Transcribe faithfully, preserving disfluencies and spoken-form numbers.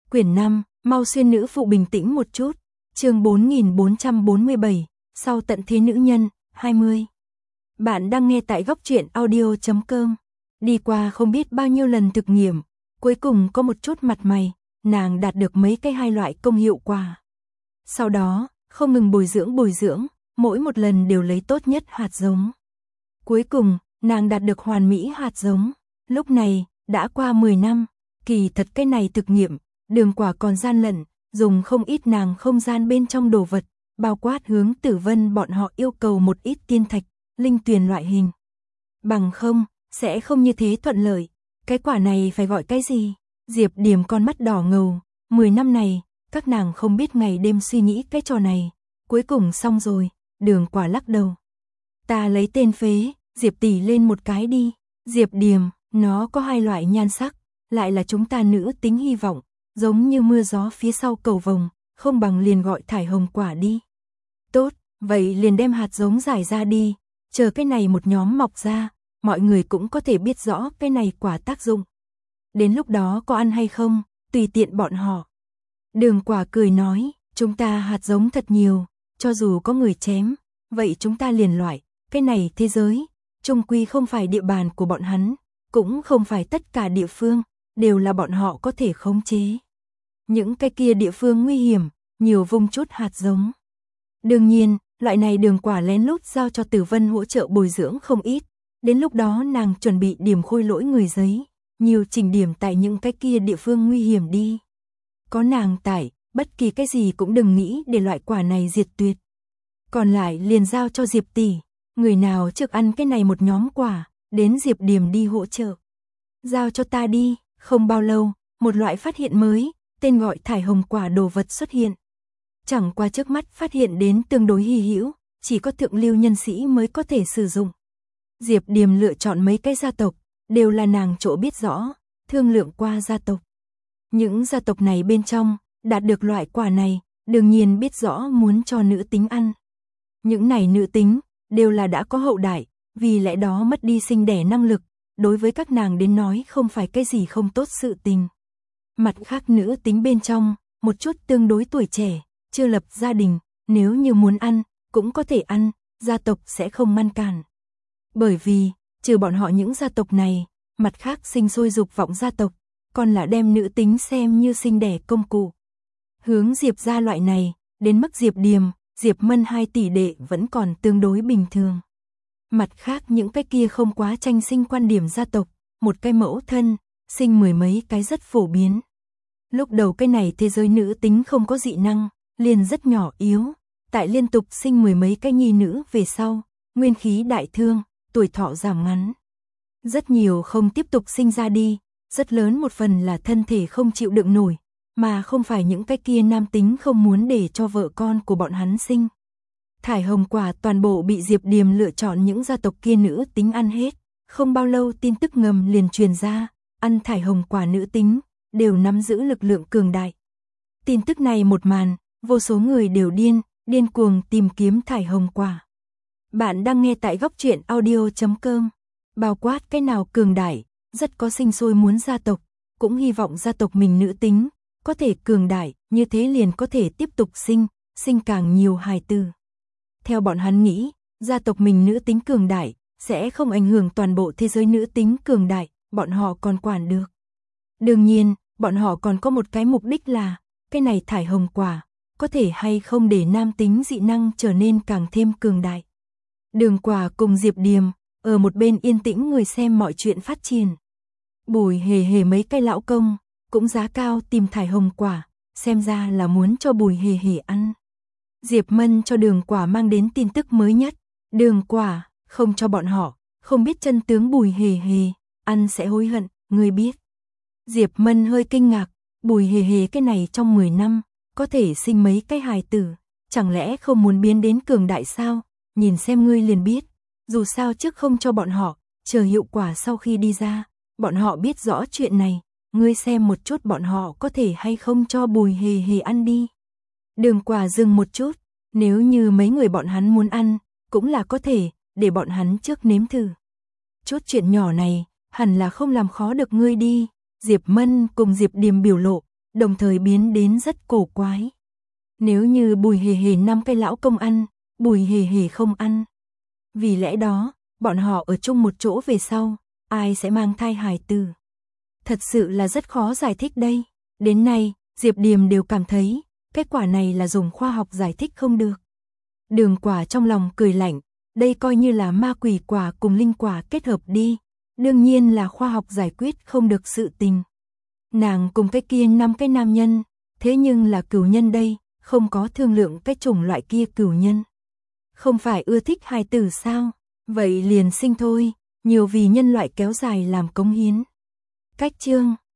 Quyển năm, mau xuyên nữ phụ bình tĩnh một chút. Chương bốn nghìn bốn trăm bốn mươi bảy, sau tận thế nữ nhân, hai mươi. Bạn đang nghe tại góc truyện audio chấm com. Đi qua không biết bao nhiêu lần thực nghiệm, cuối cùng có một chút mặt mày, nàng đạt được mấy cái hai loại công hiệu quả. Sau đó, không ngừng bồi dưỡng bồi dưỡng, mỗi một lần đều lấy tốt nhất hạt giống. Cuối cùng, nàng đạt được hoàn mỹ hạt giống. Lúc này, đã qua mười năm, kỳ thật cái này thực nghiệm, Đường Quả còn gian lận, dùng không ít nàng không gian bên trong đồ vật, bao quát hướng Tử Vân bọn họ yêu cầu một ít tiên thạch, linh tuyền loại hình. Bằng không, sẽ không như thế thuận lợi. Cái quả này phải gọi cái gì? Diệp Điềm con mắt đỏ ngầu, mười năm này, các nàng không biết ngày đêm suy nghĩ cái trò này. Cuối cùng xong rồi, Đường Quả lắc đầu. Ta lấy tên phế, Diệp tỷ lên một cái đi. Diệp Điềm, nó có hai loại nhan sắc, lại là chúng ta nữ tính hy vọng, giống như mưa gió phía sau cầu vồng, không bằng liền gọi thải hồng quả đi. Tốt, vậy liền đem hạt giống giải ra đi, chờ cái này một nhóm mọc ra, mọi người cũng có thể biết rõ cái này quả tác dụng. Đến lúc đó có ăn hay không, tùy tiện bọn họ. Đường Quả cười nói, chúng ta hạt giống thật nhiều, cho dù có người chém, vậy chúng ta liền loại, cái này thế giới, chung quy không phải địa bàn của bọn hắn, cũng không phải tất cả địa phương, đều là bọn họ có thể khống chế. Những cái kia địa phương nguy hiểm, nhiều vung chút hạt giống. Đương nhiên, loại này Đường Quả lén lút giao cho Tử Vân hỗ trợ bồi dưỡng không ít, đến lúc đó nàng chuẩn bị điểm khôi lỗi người giấy, nhiều chỉnh điểm tại những cái kia địa phương nguy hiểm đi. Có nàng tại, bất kỳ cái gì cũng đừng nghĩ để loại quả này diệt tuyệt. Còn lại liền giao cho Diệp tỷ, người nào trước ăn cái này một nhóm quả, đến Diệp Điềm đi hỗ trợ. Giao cho ta đi, không bao lâu, một loại phát hiện mới, tên gọi thải hồng quả đồ vật xuất hiện. Chẳng qua trước mắt phát hiện đến tương đối hy hữu, chỉ có thượng lưu nhân sĩ mới có thể sử dụng. Diệp Điềm lựa chọn mấy cái gia tộc, đều là nàng chỗ biết rõ, thương lượng qua gia tộc. Những gia tộc này bên trong, đạt được loại quả này, đương nhiên biết rõ muốn cho nữ tính ăn. Những này nữ tính, đều là đã có hậu đại, vì lẽ đó mất đi sinh đẻ năng lực, đối với các nàng đến nói không phải cái gì không tốt sự tình. Mặt khác nữ tính bên trong, một chút tương đối tuổi trẻ, chưa lập gia đình, nếu như muốn ăn, cũng có thể ăn, gia tộc sẽ không ngăn cản. Bởi vì, trừ bọn họ những gia tộc này, mặt khác sinh sôi dục vọng gia tộc, còn là đem nữ tính xem như sinh đẻ công cụ. Hướng Diệp gia loại này, đến mức Diệp Điềm, Diệp Mân hai tỷ đệ vẫn còn tương đối bình thường. Mặt khác những cái kia không quá tranh sinh quan điểm gia tộc, một cái mẫu thân, sinh mười mấy cái rất phổ biến. Lúc đầu cái này thế giới nữ tính không có dị năng, liền rất nhỏ yếu, tại liên tục sinh mười mấy cái nhi nữ về sau, nguyên khí đại thương, tuổi thọ giảm ngắn. Rất nhiều không tiếp tục sinh ra đi, rất lớn một phần là thân thể không chịu đựng nổi, mà không phải những cái kia nam tính không muốn để cho vợ con của bọn hắn sinh. Thải hồng quả toàn bộ bị Diệp Điềm lựa chọn những gia tộc kia nữ tính ăn hết, không bao lâu tin tức ngầm liền truyền ra, ăn thải hồng quả nữ tính, đều nắm giữ lực lượng cường đại. Tin tức này một màn, vô số người đều điên, điên cuồng tìm kiếm thải hồng quả. Bạn đang nghe tại góc truyện audio chấm com, bao quát cái nào cường đại, rất có sinh sôi muốn gia tộc, cũng hy vọng gia tộc mình nữ tính, có thể cường đại, như thế liền có thể tiếp tục sinh, sinh càng nhiều hài tử. Theo bọn hắn nghĩ, gia tộc mình nữ tính cường đại, sẽ không ảnh hưởng toàn bộ thế giới nữ tính cường đại, bọn họ còn quản được. Đương nhiên, bọn họ còn có một cái mục đích là, cái này thải hồng quả, có thể hay không để nam tính dị năng trở nên càng thêm cường đại. Đường Quả cùng Diệp Điềm, ở một bên yên tĩnh người xem mọi chuyện phát triển. Bùi hề hề mấy cái lão công, cũng giá cao tìm thải hồng quả, xem ra là muốn cho Bùi hề hề ăn. Diệp Mân cho Đường Quả mang đến tin tức mới nhất, Đường Quả, không cho bọn họ, không biết chân tướng Bùi hề hề, ăn sẽ hối hận, ngươi biết. Diệp Mân hơi kinh ngạc, Bùi hề hề cái này trong mười năm, có thể sinh mấy cái hài tử, chẳng lẽ không muốn biến đến cường đại sao, nhìn xem ngươi liền biết, dù sao trước không cho bọn họ, chờ hiệu quả sau khi đi ra, bọn họ biết rõ chuyện này, ngươi xem một chút bọn họ có thể hay không cho Bùi hề hề ăn đi. Đường Quả dừng một chút, nếu như mấy người bọn hắn muốn ăn, cũng là có thể, để bọn hắn trước nếm thử. Chút chuyện nhỏ này, hẳn là không làm khó được ngươi đi. Diệp Mân cùng Diệp Điềm biểu lộ, đồng thời biến đến rất cổ quái. Nếu như Bùi Hề Hề năm cái lão công ăn, Bùi Hề Hề không ăn. Vì lẽ đó, bọn họ ở chung một chỗ về sau, ai sẽ mang thai hài tử? Thật sự là rất khó giải thích đây. Đến nay, Diệp Điềm đều cảm thấy, kết quả này là dùng khoa học giải thích không được. Đường Quả trong lòng cười lạnh, đây coi như là ma quỷ quả cùng linh quả kết hợp đi, đương nhiên là khoa học giải quyết không được sự tình. Nàng cùng cái kia năm cái nam nhân, thế nhưng là cửu nhân đây, không có thương lượng cái chủng loại kia cửu nhân. Không phải ưa thích hài tử sao? Vậy liền sinh thôi, nhiều vì nhân loại kéo dài làm cống hiến. Cách chương